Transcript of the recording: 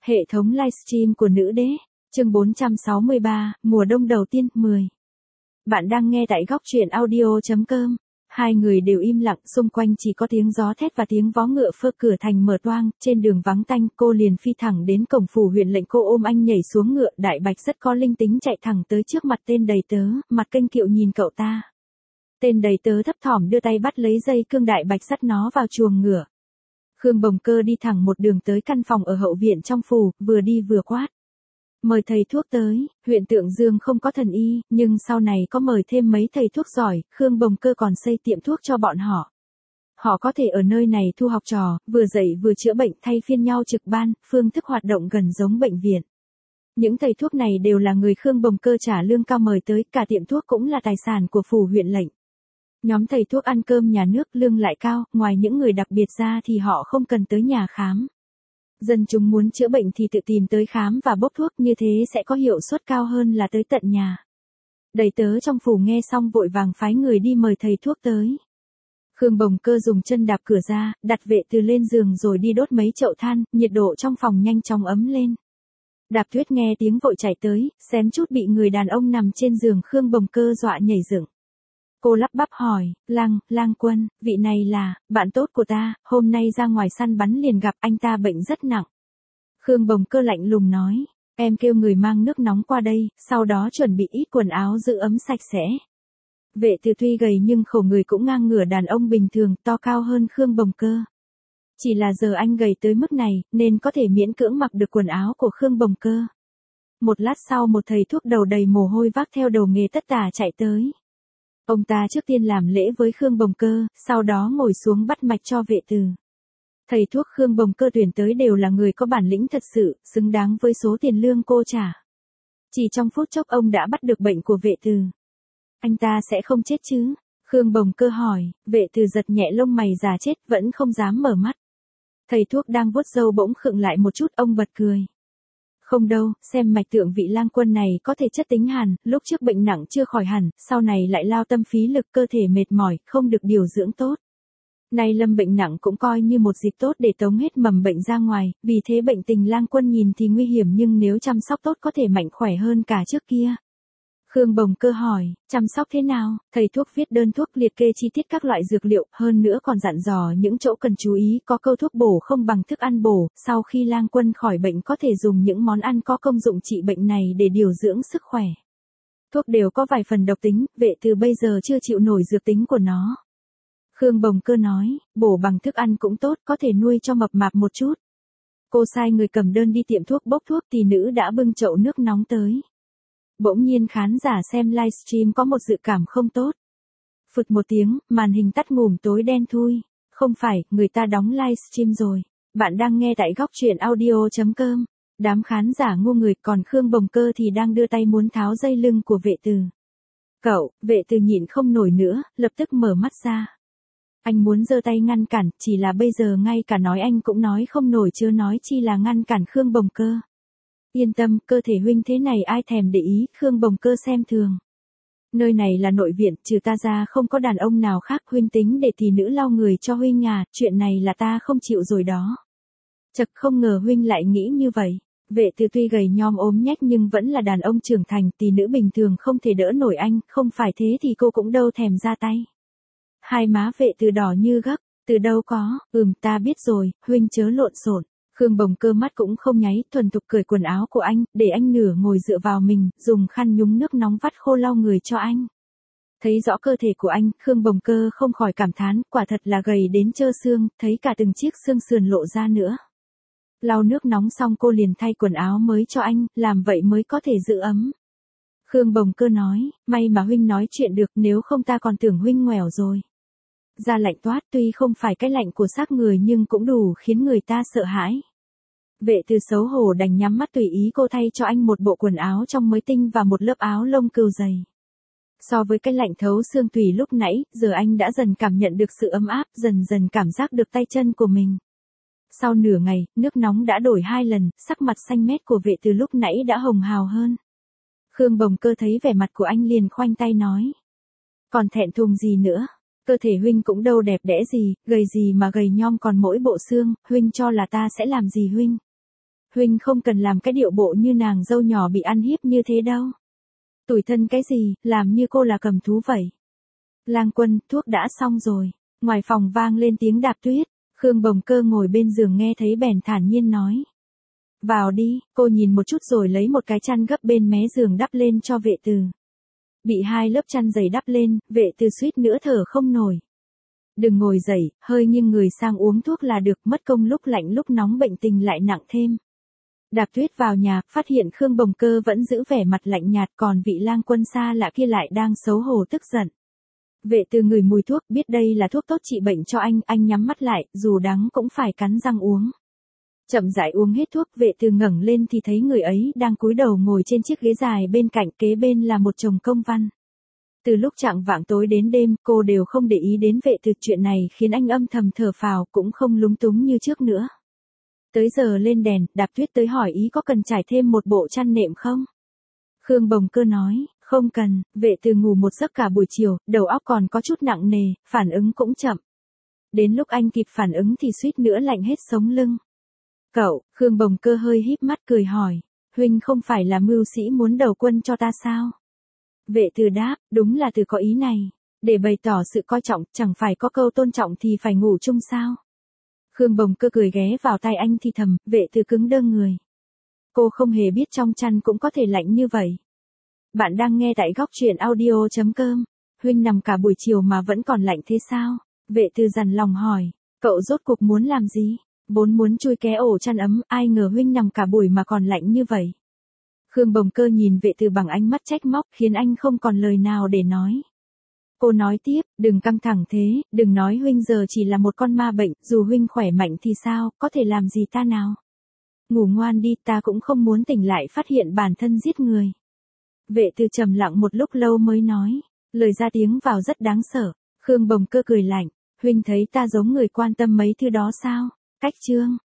Hệ thống livestream của nữ đế, chương 463, mùa đông đầu tiên, 10. Bạn đang nghe tại góc truyện audio.com. Hai người đều im lặng, xung quanh chỉ có tiếng gió thét và tiếng vó ngựa phơ, cửa thành mở toang, trên đường vắng tanh, cô liền phi thẳng đến cổng phủ huyện lệnh, cô ôm anh nhảy xuống ngựa, Đại Bạch rất có linh tính chạy thẳng tới trước mặt tên đầy tớ, mặt kênh kiệu nhìn cậu ta. Tên đầy tớ thấp thỏm đưa tay bắt lấy dây cương, Đại Bạch dắt nó vào chuồng ngựa. Khương Bồng Cơ đi thẳng một đường tới căn phòng ở hậu viện trong phủ, vừa đi vừa quát: "Mời thầy thuốc tới." Huyện Tượng Dương không có thần y, nhưng sau này có mời thêm mấy thầy thuốc giỏi, Khương Bồng Cơ còn xây tiệm thuốc cho bọn họ. Họ có thể ở nơi này thu học trò, vừa dạy vừa chữa bệnh, thay phiên nhau trực ban, phương thức hoạt động gần giống bệnh viện. Những thầy thuốc này đều là người Khương Bồng Cơ trả lương cao mời tới, cả tiệm thuốc cũng là tài sản của phủ huyện lệnh. Nhóm thầy thuốc ăn cơm nhà nước, lương lại cao, ngoài những người đặc biệt ra thì họ không cần tới nhà khám. Dân chúng muốn chữa bệnh thì tự tìm tới khám và bốc thuốc, như thế sẽ có hiệu suất cao hơn là tới tận nhà. Đầy tớ trong phủ nghe xong vội vàng phái người đi mời thầy thuốc tới. Khương Bồng Cơ dùng chân đạp cửa ra, đặt Vệ Từ lên giường rồi đi đốt mấy chậu than, nhiệt độ trong phòng nhanh chóng ấm lên. Đạp Tuyết nghe tiếng vội chạy tới, xém chút bị người đàn ông nằm trên giường Khương Bồng Cơ dọa nhảy dựng. Cô lắp bắp hỏi: Lang Quân, vị này là bạn tốt của ta, hôm nay ra ngoài săn bắn liền gặp, anh ta bệnh rất nặng. Khương Bồng Cơ lạnh lùng nói: "Em kêu người mang nước nóng qua đây, sau đó chuẩn bị ít quần áo giữ ấm sạch sẽ." Vệ Từ tuy gầy nhưng khẩu người cũng ngang ngửa đàn ông bình thường, to cao hơn Khương Bồng Cơ. Chỉ là giờ anh gầy tới mức này, nên có thể miễn cưỡng mặc được quần áo của Khương Bồng Cơ. Một lát sau, một thầy thuốc đầu đầy mồ hôi vác theo đầu nghề tất tả chạy tới. Ông ta trước tiên làm lễ với Khương Bồng Cơ, sau đó ngồi xuống bắt mạch cho Vệ Từ. Thầy thuốc Khương Bồng Cơ tuyển tới đều là người có bản lĩnh thật sự, xứng đáng với số tiền lương cô trả. Chỉ trong phút chốc ông đã bắt được bệnh của Vệ Từ. "Anh ta sẽ không chết chứ?" Khương Bồng Cơ hỏi. Vệ Từ giật nhẹ lông mày già chết, vẫn không dám mở mắt. Thầy thuốc đang vuốt râu bỗng khựng lại một chút, ông bật cười: "Không đâu, xem mạch tượng vị Lang Quân này có thể chất tính hàn, lúc trước bệnh nặng chưa khỏi hẳn, sau này lại lao tâm phí lực, cơ thể mệt mỏi, không được điều dưỡng tốt. Nay lâm bệnh nặng cũng coi như một dịp tốt để tống hết mầm bệnh ra ngoài, vì thế bệnh tình Lang Quân nhìn thì nguy hiểm nhưng nếu chăm sóc tốt có thể mạnh khỏe hơn cả trước kia." Khương Bồng Cơ hỏi: "Chăm sóc thế nào?" Thầy thuốc viết đơn thuốc, liệt kê chi tiết các loại dược liệu, hơn nữa còn dặn dò những chỗ cần chú ý, có câu thuốc bổ không bằng thức ăn bổ, sau khi Lang Quân khỏi bệnh có thể dùng những món ăn có công dụng trị bệnh này để điều dưỡng sức khỏe. Thuốc đều có vài phần độc tính, Vệ Từ bây giờ chưa chịu nổi dược tính của nó. Khương Bồng Cơ nói: "Bổ bằng thức ăn cũng tốt, có thể nuôi cho mập mạp một chút." Cô sai người cầm đơn đi tiệm thuốc bốc thuốc, tỷ nữ đã bưng chậu nước nóng tới. Bỗng nhiên khán giả xem livestream có một dự cảm không tốt. Phụt một tiếng, màn hình tắt ngủm tối đen thui. Không phải, người ta đóng livestream rồi. Bạn đang nghe tại góc truyện audio.com. Đám khán giả ngu người, còn Khương Bồng Cơ thì đang đưa tay muốn tháo dây lưng của Vệ Từ. "Cậu!" Vệ Từ nhịn không nổi nữa, lập tức mở mắt ra. Anh muốn giơ tay ngăn cản, chỉ là bây giờ ngay cả nói anh cũng nói không nổi, chớ nói chi là ngăn cản Khương Bồng Cơ. "Yên tâm, cơ thể huynh thế này ai thèm để ý." Khương Bồng Cơ xem thường: "Nơi này là nội viện, trừ ta ra không có đàn ông nào khác, huynh tính để tỷ nữ lau người cho huynh à, chuyện này là ta không chịu rồi đó." Chật, không ngờ huynh lại nghĩ như vậy. Vệ Từ tuy gầy nhom ốm nhách nhưng vẫn là đàn ông trưởng thành, tỷ nữ bình thường không thể đỡ nổi anh, không phải thế thì cô cũng đâu thèm ra tay. Hai má Vệ Từ đỏ như gấc: "Từ đâu có, ta biết rồi, huynh chớ lộn xộn." Khương Bồng Cơ mắt cũng không nháy, thuần thục cởi quần áo của anh, để anh nửa ngồi dựa vào mình, dùng khăn nhúng nước nóng vắt khô lau người cho anh. Thấy rõ cơ thể của anh, Khương Bồng Cơ không khỏi cảm thán, quả thật là gầy đến trơ xương, thấy cả từng chiếc xương sườn lộ ra nữa. Lau nước nóng xong cô liền thay quần áo mới cho anh, làm vậy mới có thể giữ ấm. Khương Bồng Cơ nói: "May mà huynh nói chuyện được, nếu không ta còn tưởng huynh ngoẻo rồi." Da lạnh toát, tuy không phải cái lạnh của xác người nhưng cũng đủ khiến người ta sợ hãi. Vệ Từ xấu hổ đành nhắm mắt tùy ý cô thay cho anh một bộ quần áo trong mới tinh và một lớp áo lông cừu dày. So với cái lạnh thấu xương tủy lúc nãy, giờ anh đã dần cảm nhận được sự ấm áp, dần dần cảm giác được tay chân của mình. Sau nửa ngày, nước nóng đã đổi 2 lần, sắc mặt xanh mét của Vệ Từ lúc nãy đã hồng hào hơn. Khương Bồng Cơ thấy vẻ mặt của anh liền khoanh tay nói: "Còn thẹn thùng gì nữa? Cơ thể huynh cũng đâu đẹp đẽ gì, gầy gì mà gầy nhom còn mỗi bộ xương, huynh cho là ta sẽ làm gì huynh? Huynh không cần làm cái điệu bộ như nàng dâu nhỏ bị ăn hiếp như thế đâu. Tủi thân cái gì, làm như cô là cầm thú vậy. Lang Quân, thuốc đã xong rồi. Ngoài phòng vang lên tiếng đạp tuyết. Khương Bồng Cơ ngồi bên giường nghe thấy bèn thản nhiên nói. Vào đi, cô nhìn một chút rồi lấy một cái chăn gấp bên mé giường đắp lên cho Vệ Từ. Bị 2 lớp chăn dày đắp lên, Vệ Từ suýt nữa thở không nổi. Đừng ngồi dậy, hơi nghiêng người sang uống thuốc là được, mất công lúc lạnh lúc nóng bệnh tình lại nặng thêm. Đạp tuyết vào nhà, phát hiện Khương Bồng Cơ vẫn giữ vẻ mặt lạnh nhạt, còn vị Lang Quân xa lạ kia lại đang xấu hổ tức giận. Vệ Từ ngửi mùi thuốc, biết đây là thuốc tốt trị bệnh cho anh nhắm mắt lại, dù đắng cũng phải cắn răng uống. Chậm rãi uống hết thuốc, Vệ Từ ngẩng lên thì thấy người ấy đang cúi đầu ngồi trên chiếc ghế dài bên cạnh, kế bên là một chồng công văn. Từ lúc chạng vạng tối đến đêm, cô đều không để ý đến Vệ Từ, chuyện này khiến anh âm thầm thở phào, cũng không lúng túng như trước nữa. Tới giờ lên đèn, Đạp Tuyết tới hỏi ý có cần trải thêm một bộ chăn nệm không? Khương Bồng Cơ nói, không cần. Vệ Từ ngủ một giấc cả buổi chiều, đầu óc còn có chút nặng nề, phản ứng cũng chậm. Đến lúc anh kịp phản ứng thì suýt nữa lạnh hết sống lưng. Cậu, Khương Bồng Cơ hơi híp mắt cười hỏi, huynh không phải là mưu sĩ muốn đầu quân cho ta sao? Vệ Từ đáp, đúng là Từ có ý này. Để bày tỏ sự coi trọng, chẳng phải có câu tôn trọng thì phải ngủ chung sao? Khương Bồng Cơ cười ghé vào tai anh thì thầm, Vệ Từ cứng đơ người. Cô không hề biết trong chăn cũng có thể lạnh như vậy. Bạn đang nghe tại góc truyện audio.com. Huynh nằm cả buổi chiều mà vẫn còn lạnh thế sao? Vệ Từ dằn lòng hỏi, cậu rốt cuộc muốn làm gì? Vốn muốn chui ké ổ chăn ấm, ai ngờ huynh nằm cả buổi mà còn lạnh như vậy. Khương Bồng Cơ nhìn Vệ Từ bằng ánh mắt trách móc khiến anh không còn lời nào để nói. Cô nói tiếp, đừng căng thẳng thế, đừng nói huynh giờ chỉ là một con ma bệnh, dù huynh khỏe mạnh thì sao, có thể làm gì ta nào. Ngủ ngoan đi, ta cũng không muốn tỉnh lại phát hiện bản thân giết người. Vệ Từ trầm lặng một lúc lâu mới nói, lời ra tiếng vào rất đáng sợ. Khương Bồng Cơ cười lạnh, huynh thấy ta giống người quan tâm mấy thứ đó sao? Cách chương